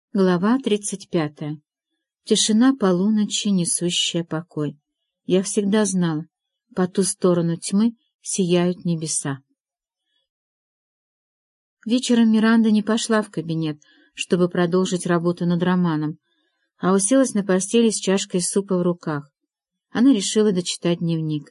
Глава 35. Тишина полуночи, несущая покой. Я всегда знала, по ту сторону тьмы сияют небеса. Вечером Миранда не пошла в кабинет, чтобы продолжить работу над романом, а уселась на постели с чашкой супа в руках. Она решила дочитать дневник.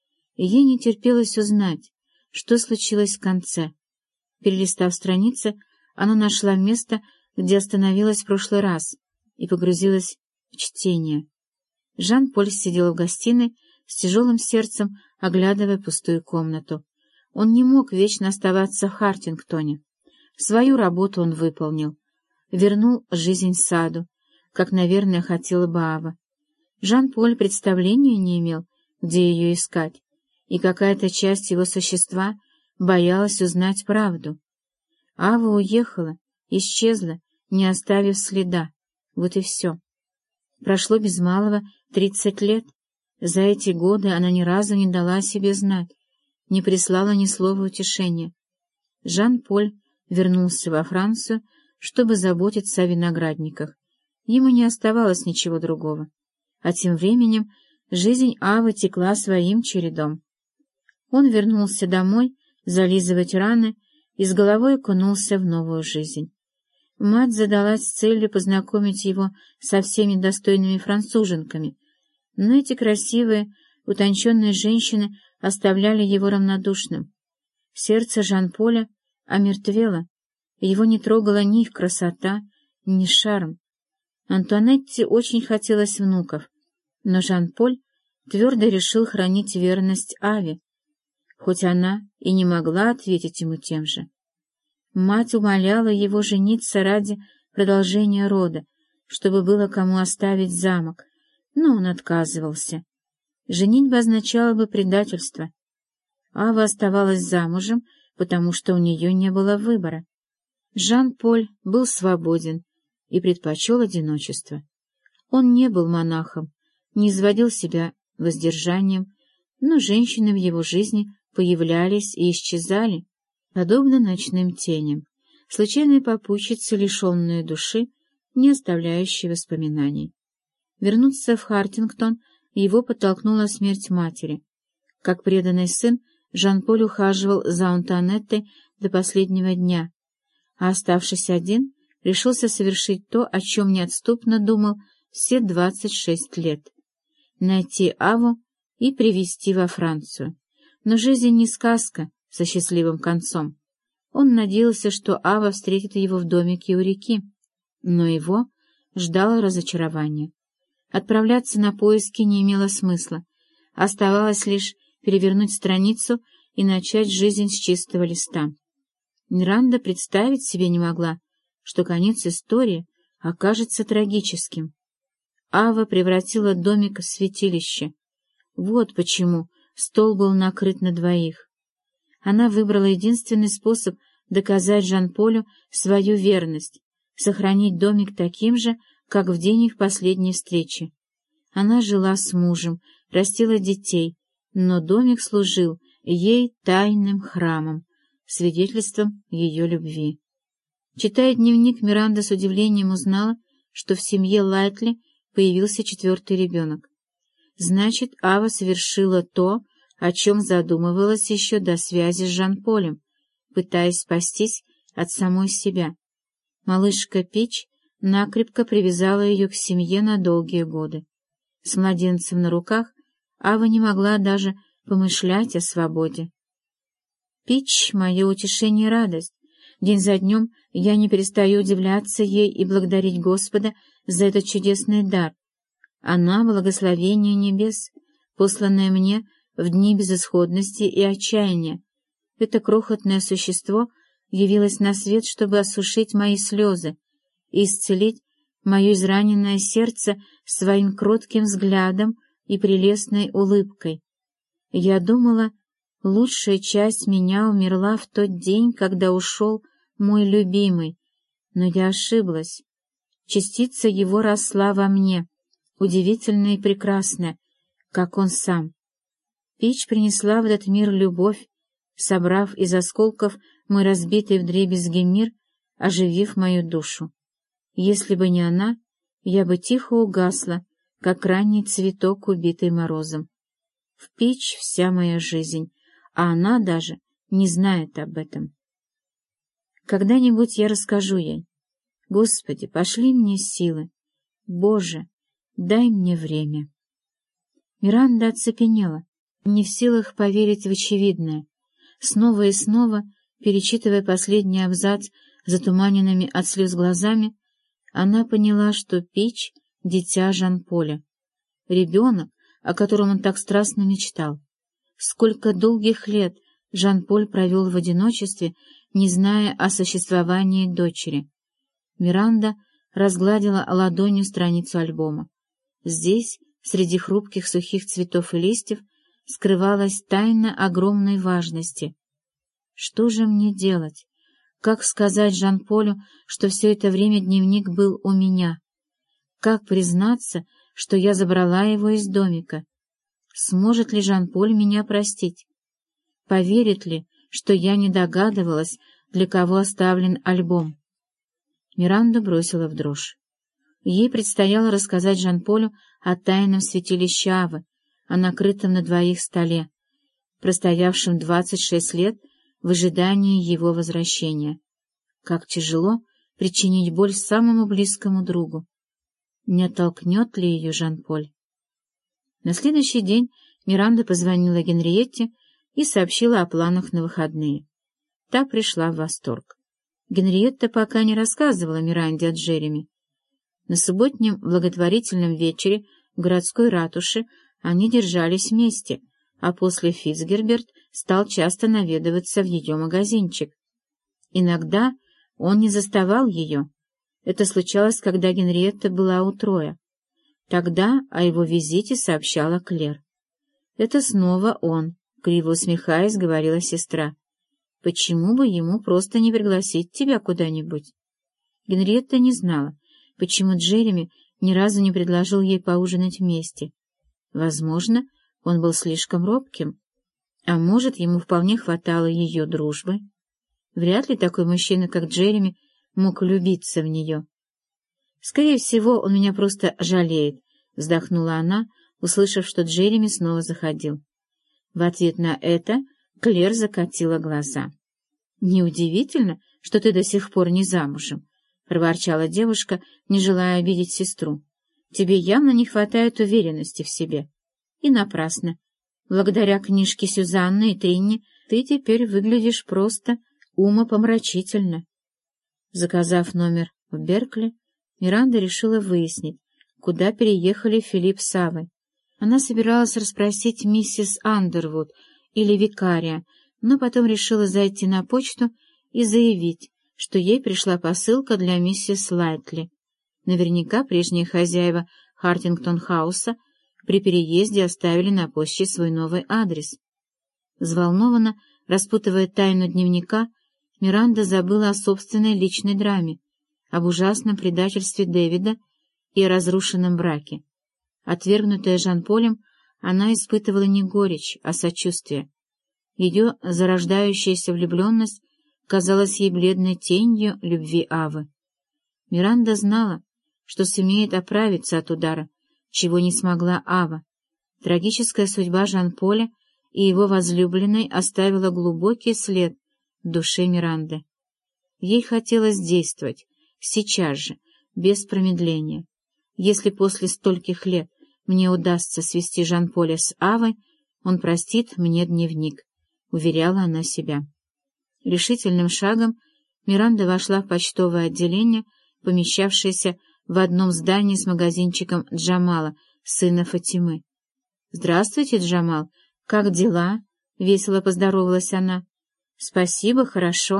И ей не терпелось узнать, что случилось в конце. Перелистав страницы, она нашла место, где остановилась в прошлый раз, и погрузилась в чтение. Жан-Поль сидел в гостиной с тяжелым сердцем, оглядывая пустую комнату. Он не мог вечно оставаться в Хартингтоне. Свою работу он выполнил, вернул жизнь саду, как, наверное, хотела бы Ава. Жан-Поль представления не имел, где ее искать, и какая-то часть его существа боялась узнать правду. Ава уехала, исчезла, не оставив следа. Вот и все. Прошло без малого 30 лет. За эти годы она ни разу не дала о себе знать, не прислала ни слова утешения. Жан-Поль вернулся во Францию, чтобы заботиться о виноградниках. Ему не оставалось ничего другого. А тем временем жизнь Авы текла своим чередом. Он вернулся домой зализывать раны и с головой окунулся в новую жизнь. Мать задалась целью познакомить его со всеми достойными француженками, но эти красивые, утонченные женщины оставляли его равнодушным. Сердце Жан-Поля омертвело, его не трогала ни их красота, ни шарм. Антуанетте очень хотелось внуков, но Жан-Поль твердо решил хранить верность Аве, хоть она и не могла ответить ему тем же. Мать умоляла его жениться ради продолжения рода, чтобы было кому оставить замок, но он отказывался. Женитьба означала бы предательство. Ава оставалась замужем, потому что у нее не было выбора. Жан-Поль был свободен и предпочел одиночество. Он не был монахом, не изводил себя воздержанием, но женщины в его жизни появлялись и исчезали, подобно ночным теням, случайные попутчицы, лишенные души, не оставляющие воспоминаний. Вернуться в Хартингтон его подтолкнула смерть матери. Как преданный сын, Жан-Поль ухаживал за Антуанеттой до последнего дня, а, оставшись один, решился совершить то, о чем неотступно думал все 26 лет — найти Аву и привезти во Францию. Но жизнь не сказка со счастливым концом. Он надеялся, что Ава встретит его в домике у реки, но его ждало разочарование. Отправляться на поиски не имело смысла, оставалось лишь перевернуть страницу и начать жизнь с чистого листа. Миранда представить себе не могла, что конец истории окажется трагическим. Ава превратила домик в святилище. Вот почему стол был накрыт на двоих. Она выбрала единственный способ доказать Жан-Полю свою верность — сохранить домик таким же, как в день их последней встречи. Она жила с мужем, растила детей, но домик служил ей тайным храмом, свидетельством ее любви. Читая дневник, Миранда с удивлением узнала, что в семье Лайтли появился 4-й ребенок. Значит, Ава совершила то, о чем задумывалась еще до связи с Жан-Полем, пытаясь спастись от самой себя. Малышка Пич накрепко привязала ее к семье на долгие годы. С младенцем на руках Ава не могла даже помышлять о свободе. Пич — мое утешение и радость. День за днем я не перестаю удивляться ей и благодарить Господа за этот чудесный дар. Она — благословение небес, посланное мне в дни безысходности и отчаяния. Это крохотное существо явилось на свет, чтобы осушить мои слезы и исцелить мое израненное сердце своим кротким взглядом и прелестной улыбкой. Я думала, лучшая часть меня умерла в тот день, когда ушел мой любимый, но я ошиблась. Частица его росла во мне, удивительная и прекрасная, как он сам. Пич принесла в этот мир любовь, собрав из осколков мой разбитый вдребезги мир, оживив мою душу. Если бы не она, я бы тихо угасла, как ранний цветок, убитый морозом. В печь вся моя жизнь, а она даже не знает об этом. Когда-нибудь я расскажу ей. Господи, пошли мне силы. Боже, дай мне время. Миранда оцепенела, не в силах поверить в очевидное, снова и снова, перечитывая последний абзац затуманенными от слез глазами, она поняла, что Пич — дитя Жан-Поля, ребенок, о котором он так страстно мечтал. Сколько долгих лет Жан-Поль провел в одиночестве, не зная о существовании дочери. Миранда разгладила ладонью страницу альбома. Здесь, среди хрупких сухих цветов и листьев, скрывалась тайна огромной важности. Что же мне делать? Как сказать Жан-Полю, что все это время дневник был у меня? Как признаться, что я забрала его из домика? Сможет ли Жан-Поль меня простить? Поверит ли, что я не догадывалась, для кого оставлен альбом? Миранду бросила в дрожь. Ей предстояло рассказать Жан-Полю о тайном святилище Авы, о накрытом на двоих столе, простоявшем 26 лет в ожидании его возвращения. Как тяжело причинить боль самому близкому другу. Не оттолкнет ли ее Жан-Поль? На следующий день Миранда позвонила Генриетте и сообщила о планах на выходные. Та пришла в восторг. Генриетта пока не рассказывала Миранде о Джереми. На субботнем благотворительном вечере в городской ратуше они держались вместе, а после Фицгерберт стал часто наведываться в ее магазинчик. Иногда он не заставал ее. Это случалось, когда Генриетта была у Троя. Тогда о его визите сообщала Клер. «Это снова он», — криво усмехаясь, говорила сестра. «Почему бы ему просто не пригласить тебя куда-нибудь?» Генриетта не знала, почему Джереми ни разу не предложил ей поужинать вместе. Возможно, он был слишком робким, а может, ему вполне хватало ее дружбы. Вряд ли такой мужчина, как Джереми, мог влюбиться в нее. «Скорее всего, он меня просто жалеет», — вздохнула она, услышав, что Джереми снова заходил. В ответ на это Клер закатила глаза. «Неудивительно, что ты до сих пор не замужем», — проворчала девушка, не желая обидеть сестру. «Тебе явно не хватает уверенности в себе. И напрасно. Благодаря книжке Сюзанны и Тринни ты теперь выглядишь просто умопомрачительно». Заказав номер в Беркли, Миранда решила выяснить, куда переехали Филипп с Авой. Она собиралась расспросить миссис Андервуд или викария, но потом решила зайти на почту и заявить, что ей пришла посылка для миссис Лайтли. Наверняка прежние хозяева Хартингтон-хауса при переезде оставили на почте свой новый адрес. Взволнованно, распутывая тайну дневника, Миранда забыла о собственной личной драме, об ужасном предательстве Дэвида и о разрушенном браке. Отвергнутая Жан-Полем, она испытывала не горечь, а сочувствие. Ее зарождающаяся влюбленность казалась ей бледной тенью любви Авы. Миранда знала, что сумеет оправиться от удара, чего не смогла Ава. Трагическая судьба Жан-Поля и его возлюбленной оставила глубокий след в душе Миранды. Ей хотелось действовать, сейчас же, без промедления. Если после стольких лет мне удастся свести Жан-Поля с Авой, он простит мне дневник, — уверяла она себя. Решительным шагом Миранда вошла в почтовое отделение, помещавшееся в одном здании с магазинчиком Джамала, сына Фатимы. — Здравствуйте, Джамал. Как дела? — весело поздоровалась она. — Спасибо, хорошо.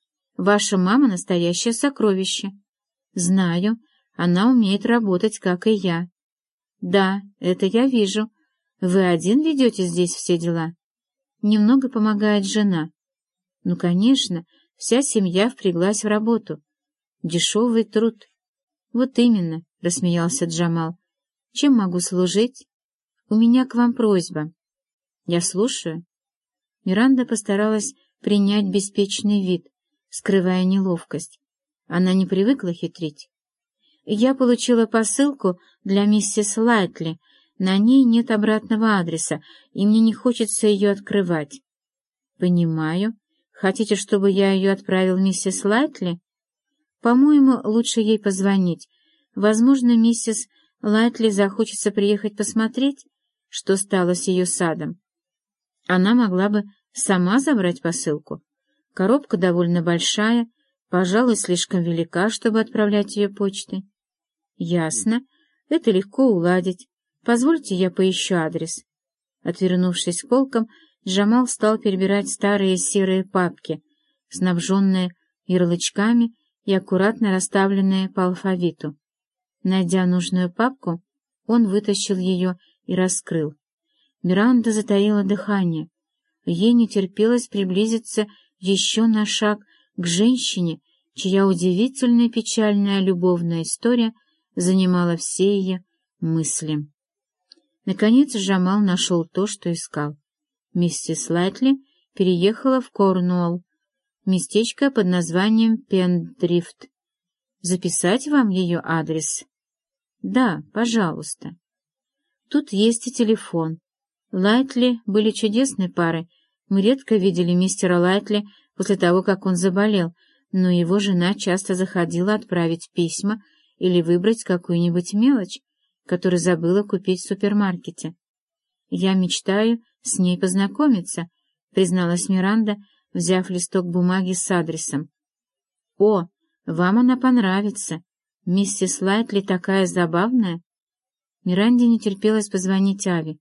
Ваша мама — настоящее сокровище. — Знаю. Она умеет работать, как и я. — Да, это я вижу. Вы один ведете здесь все дела? Немного помогает жена. — Ну, конечно, вся семья впряглась в работу. Дешевый труд. — Вот именно, — рассмеялся Джамал. — Чем могу служить? У меня к вам просьба. — Я слушаю. Миранда постаралась принять беспечный вид, скрывая неловкость. Она не привыкла хитрить. Я получила посылку для миссис Лайтли. На ней нет обратного адреса, и мне не хочется ее открывать. Понимаю. Хотите, чтобы я ее отправил миссис Лайтли? По-моему, лучше ей позвонить. Возможно, миссис Лайтли захочется приехать посмотреть, что стало с ее садом. Она могла бы сама забрать посылку. Коробка довольно большая, пожалуй, слишком велика, чтобы отправлять ее почтой. Ясно. Это легко уладить. Позвольте, я поищу адрес. Отвернувшись к полкам, Джамал стал перебирать старые серые папки, снабженные ярлычками и аккуратно расставленные по алфавиту. Найдя нужную папку, он вытащил ее и раскрыл. Миранда затаила дыхание. Ей не терпелось приблизиться еще на шаг к женщине, чья удивительная печальная любовная история занимала все ее мысли. Наконец Джамал нашел то, что искал. Миссис Лайтли переехала в Корнуолл, местечко под названием Пендрифт. Записать вам ее адрес? Да, пожалуйста. Тут есть и телефон. Лайтли были чудесной парой. Мы редко видели мистера Лайтли после того, как он заболел, но его жена часто заходила отправить письма или выбрать какую-нибудь мелочь, которую забыла купить в супермаркете. «Я мечтаю с ней познакомиться», — призналась Миранда, взяв листок бумаги с адресом. «О, вам она понравится. Миссис Лайтли такая забавная». Миранде не терпелось позвонить Аве.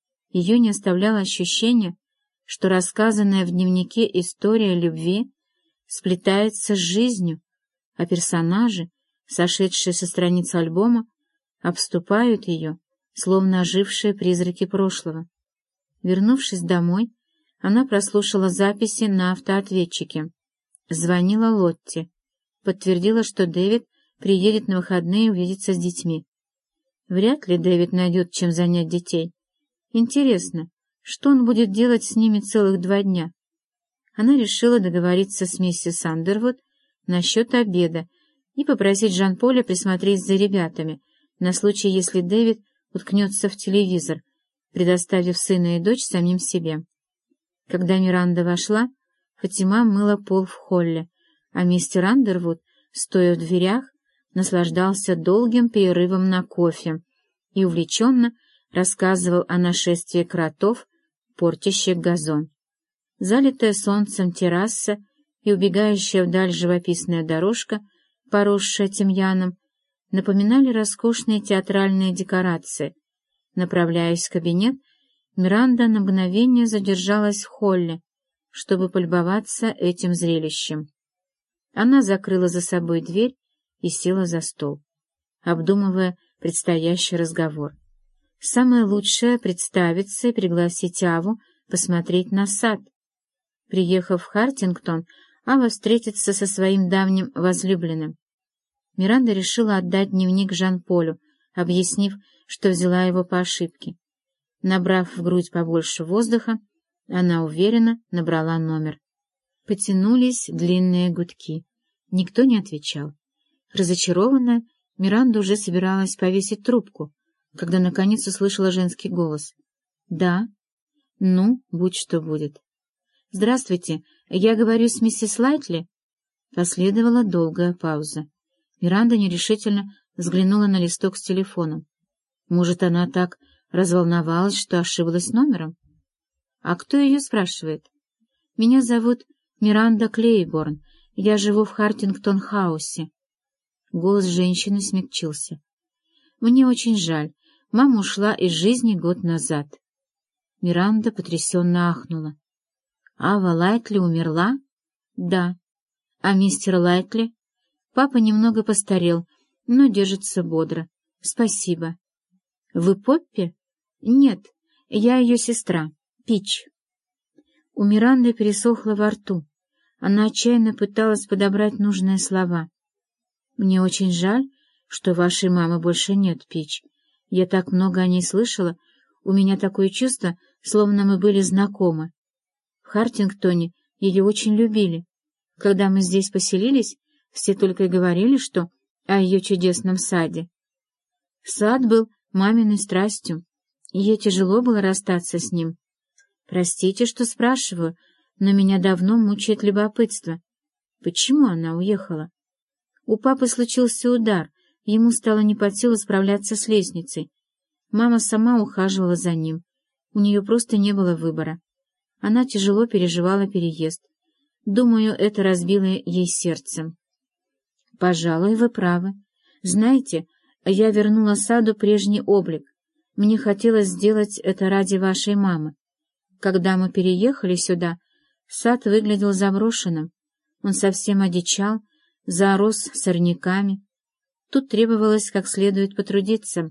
Ее не оставляло ощущение, что рассказанная в дневнике история любви сплетается с жизнью, а персонажи, сошедшие со страниц альбома, обступают ее, словно ожившие призраки прошлого. Вернувшись домой, она прослушала записи на автоответчике. Звонила Лотте, подтвердила, что Дэвид приедет на выходные увидеться с детьми. Вряд ли Дэвид найдет чем занять детей. Интересно, что он будет делать с ними целых 2 дня? Она решила договориться с миссис Андервуд насчет обеда и попросить Жан-Поля присмотреть за ребятами, на случай, если Дэвид уткнется в телевизор, предоставив сына и дочь самим себе. Когда Миранда вошла, Фатима мыла пол в холле, а мистер Андервуд, стоя в дверях, наслаждался долгим перерывом на кофе и увлеченно рассказывал о нашествии кротов, портящих газон. Залитая солнцем терраса и убегающая вдаль живописная дорожка, поросшая тимьяном, напоминали роскошные театральные декорации. Направляясь в кабинет, Миранда на мгновение задержалась в холле, чтобы полюбоваться этим зрелищем. Она закрыла за собой дверь и села за стол, обдумывая предстоящий разговор. Самое лучшее — представиться и пригласить Аву посмотреть на сад. Приехав в Хартингтон, Ава встретится со своим давним возлюбленным. Миранда решила отдать дневник Жан-Полю, объяснив, что взяла его по ошибке. Набрав в грудь побольше воздуха, она уверенно набрала номер. Потянулись длинные гудки. Никто не отвечал. Разочарованная, Миранда уже собиралась повесить трубку, когда наконец услышала женский голос. «Да? Ну, будь что будет». «Здравствуйте, я говорю с миссис Лайтли?» Последовала долгая пауза. Миранда нерешительно взглянула на листок с телефоном. Может, она так разволновалась, что ошиблась номером? «А кто ее спрашивает?» «Меня зовут Миранда Клейборн. Я живу в Хартингтон-хаусе». Голос женщины смягчился. «Мне очень жаль. Мама ушла из жизни год назад». Миранда потрясенно ахнула. «Ава Лайтли умерла?» «Да». «А мистер Лайтли?» «Папа немного постарел, но держится бодро. Спасибо». «Вы Поппи?» «Нет, я ее сестра, Пич». У Миранды пересохло во рту. Она отчаянно пыталась подобрать нужные слова. «Мне очень жаль, что вашей мамы больше нет, Пич. Я так много о ней слышала, у меня такое чувство, словно мы были знакомы. В Хартингтоне ее очень любили. Когда мы здесь поселились, все только и говорили, что о ее чудесном саде. Сад был маминой страстью, и ей тяжело было расстаться с ним. Простите, что спрашиваю, но меня давно мучает любопытство. Почему она уехала? У папы случился удар, ему стало не под силу справляться с лестницей. Мама сама ухаживала за ним, у нее просто не было выбора. Она тяжело переживала переезд. Думаю, это разбило ей сердце. Пожалуй, вы правы. Знаете, я вернула саду прежний облик. Мне хотелось сделать это ради вашей мамы. Когда мы переехали сюда, сад выглядел заброшенным. Он совсем одичал, зарос сорняками. Тут требовалось как следует потрудиться.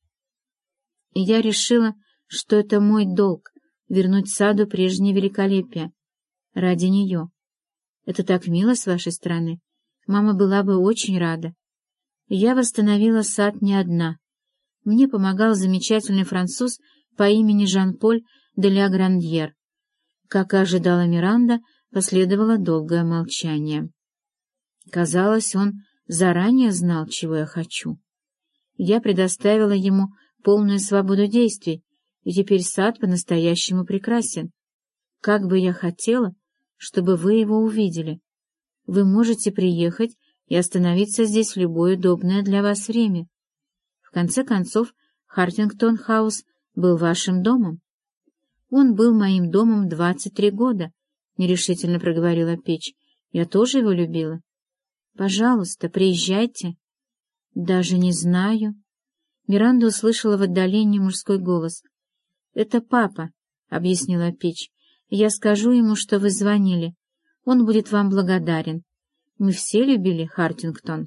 И я решила, что это мой долг — вернуть саду прежнее великолепие. Ради нее. Это так мило с вашей стороны. Мама была бы очень рада. Я восстановила сад не одна. Мне помогал замечательный француз по имени Жан-Поль де ля Грандьер. Как и ожидала Миранда, последовало долгое молчание. Казалось, он заранее знал, чего я хочу. Я предоставила ему полную свободу действий, и теперь сад по-настоящему прекрасен. Как бы я хотела, чтобы вы его увидели. Вы можете приехать и остановиться здесь в любое удобное для вас время. В конце концов, Хартингтон-хаус был вашим домом. Он был моим домом 23 года, — нерешительно проговорила Пич. Я тоже его любила. Пожалуйста, приезжайте. Даже не знаю. Миранда услышала в отдалении мужской голос. Это папа, — объяснила Пич. Я скажу ему, что вы звонили. Он будет вам благодарен. Мы все любили Хартингтон.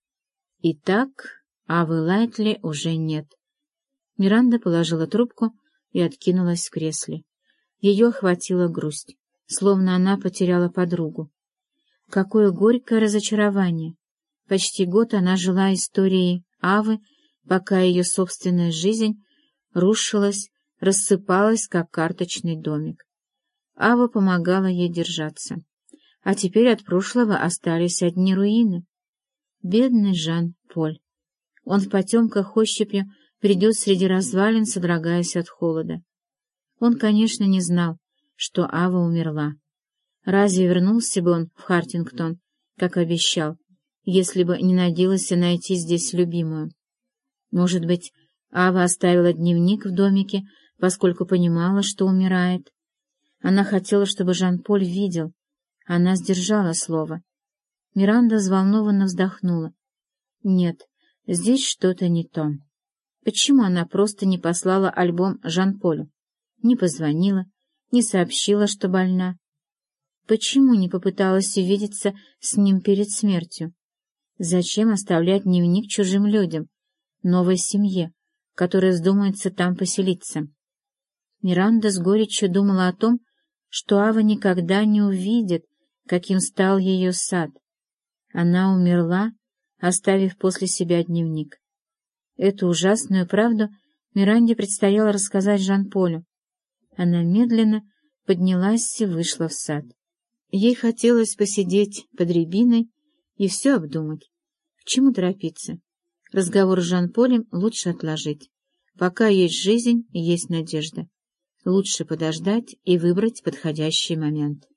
Итак, Авы Лайтли уже нет. Миранда положила трубку и откинулась в кресле. Ее охватила грусть, словно она потеряла подругу. Какое горькое разочарование! Почти год она жила историей Авы, пока ее собственная жизнь рушилась, рассыпалась, как карточный домик. Ава помогала ей держаться. А теперь от прошлого остались одни руины. Бедный Жан-Поль. Он в потемках ощупью придет среди развалин, содрогаясь от холода. Он, конечно, не знал, что Ава умерла. Разве вернулся бы он в Хартингтон, как обещал, если бы не надеялся найти здесь любимую? Может быть, Ава оставила дневник в домике, поскольку понимала, что умирает. Она хотела, чтобы Жан-Поль видел. Она сдержала слово. Миранда взволнованно вздохнула. Нет, здесь что-то не то. Почему она просто не послала альбом Жан-Полю? Не позвонила, не сообщила, что больна? Почему не попыталась увидеться с ним перед смертью? Зачем оставлять дневник чужим людям, новой семье, которая вздумается там поселиться? Миранда с горечью думала о том, что Ава никогда не увидит, каким стал ее сад. Она умерла, оставив после себя дневник. Эту ужасную правду Миранде предстояло рассказать Жан-Полю. Она медленно поднялась и вышла в сад. Ей хотелось посидеть под рябиной и все обдумать. К чему торопиться? Разговор с Жан-Полем лучше отложить. Пока есть жизнь и есть надежда. Лучше подождать и выбрать подходящий момент.